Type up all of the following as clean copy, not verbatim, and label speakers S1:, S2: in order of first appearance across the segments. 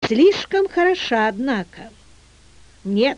S1: Слишком хороша, однако. Нет,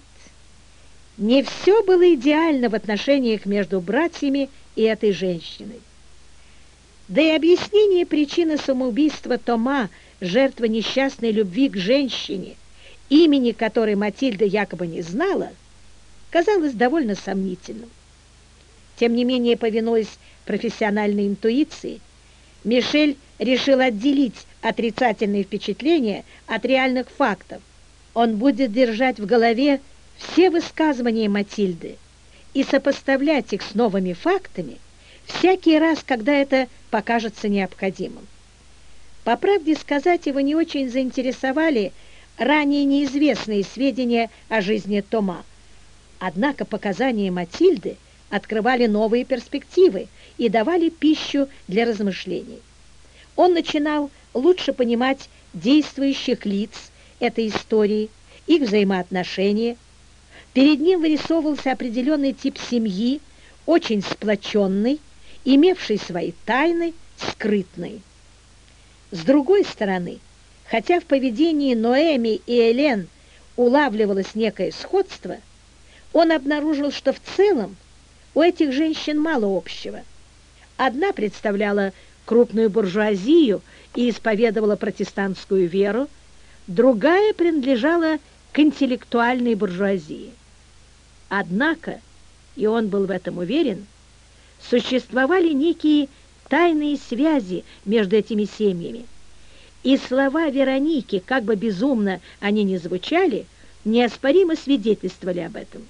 S1: не все было идеально в отношениях между братьями и этой женщиной. Да и объяснение причины самоубийства Тома, жертвы несчастной любви к женщине, имени которой Матильда якобы не знала, казалось довольно сомнительным. Тем не менее, повинуясь профессиональной интуиции, Мишель решил отделить отрицательные впечатления от реальных фактов. Он будет держать в голове все высказывания Матильды и сопоставлять их с новыми фактами всякий раз, когда это покажется необходимым. По правде сказать, его не очень заинтересовали ранее неизвестные сведения о жизни Тома. Однако показания Матильды открывали новые перспективы и давали пищу для размышлений. Он начинал лучше понимать действующих лиц этой истории, их взаимоотношения. Перед ним вырисовывался определенный тип семьи, очень сплоченный, имевший свои тайны, скрытный. С другой стороны, хотя в поведении Ноэми и Элен улавливалось некое сходство, он обнаружил, что в целом у этих женщин мало общего. Одна представляла крупную буржуазию и исповедовала протестантскую веру, другая принадлежала к интеллектуальной буржуазии. Однако, и он был в этом уверен, существовали некие тайные связи между этими семьями, и слова Вероники, как бы безумно они ни звучали, неоспоримо свидетельствовали об этом.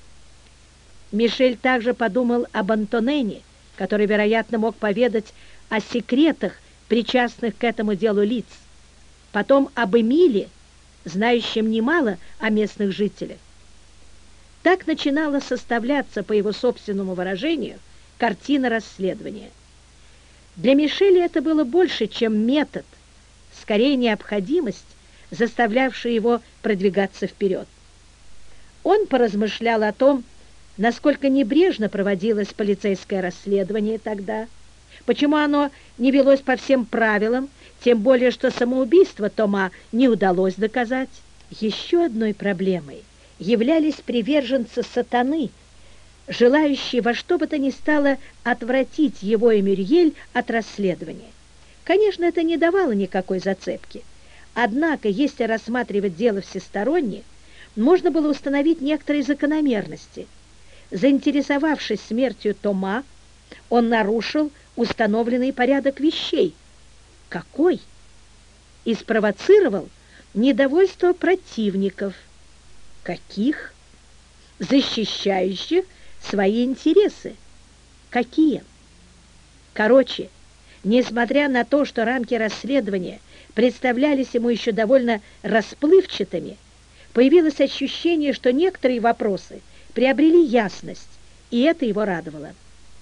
S1: Мишель также подумал об Антонене, который, вероятно, мог поведать о секретах, причастных к этому делу лиц, потом об Эмиле, знающем немало о местных жителях. Так начинала составляться, по его собственному выражению, картина расследования. Для Мишеля это было больше, чем метод, скорее необходимость, заставлявшая его продвигаться вперед. Он поразмышлял о том, насколько небрежно проводилось полицейское расследование тогда, почему оно не велось по всем правилам, тем более что самоубийство Тома не удалось доказать. Еще одной проблемой являлись приверженцы сатаны, желающие во что бы то ни стало отвратить его и Мюрьель от расследования. Конечно, это не давало никакой зацепки. Однако, если рассматривать дело всесторонне, можно было установить некоторые закономерности. Заинтересовавшись смертью Тома, он нарушил установленный порядок вещей. Какой? И спровоцировал недовольство противников. Каких? Защищающих свои интересы. Какие? Короче, несмотря на то, что рамки расследования представлялись ему еще довольно расплывчатыми, появилось ощущение, что некоторые вопросы приобрели ясность, и это его радовало.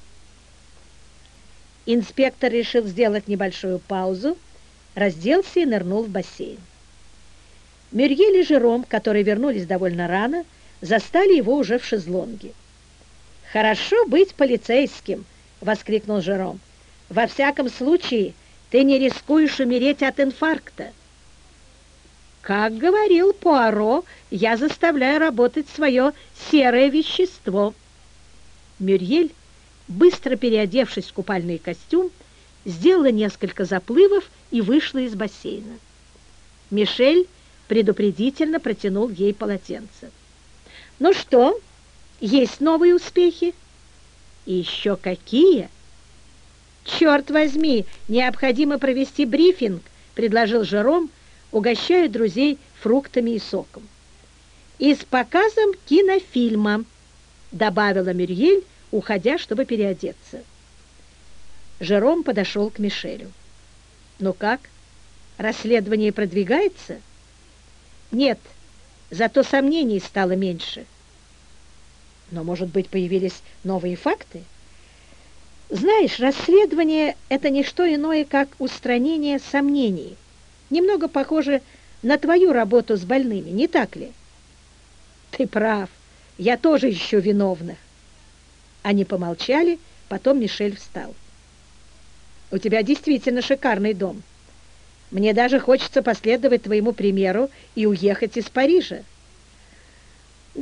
S1: Инспектор решил сделать небольшую паузу, разделся и нырнул в бассейн. Мюрьель и Жером, которые вернулись довольно рано, застали его уже в шезлонге. «Хорошо быть полицейским!» — воскликнул Жером. «Во всяком случае, ты не рискуешь умереть от инфаркта». «Как говорил Пуаро, я заставляю работать свое серое вещество». Мюрьель, быстро переодевшись в купальный костюм, сделала несколько заплывов и вышла из бассейна. Мишель предупредительно протянул ей полотенце. «Ну что, есть новые успехи?» «И еще какие?» «Черт возьми, необходимо провести брифинг», — предложил Жером, угощая друзей фруктами и соком. «И с показом кинофильма», — добавила Мюрьель, уходя, чтобы переодеться. Жером подошел к Мишелю. «Ну как, расследование продвигается?» «Нет, зато сомнений стало меньше». «Но, может быть, появились новые факты?» «Знаешь, расследование — это не что иное, как устранение сомнений. Немного похоже на твою работу с больными, не так ли?» «Ты прав, я тоже ищу виновных». Они помолчали, потом Мишель встал. «У тебя действительно шикарный дом. Мне даже хочется последовать твоему примеру и уехать из Парижа.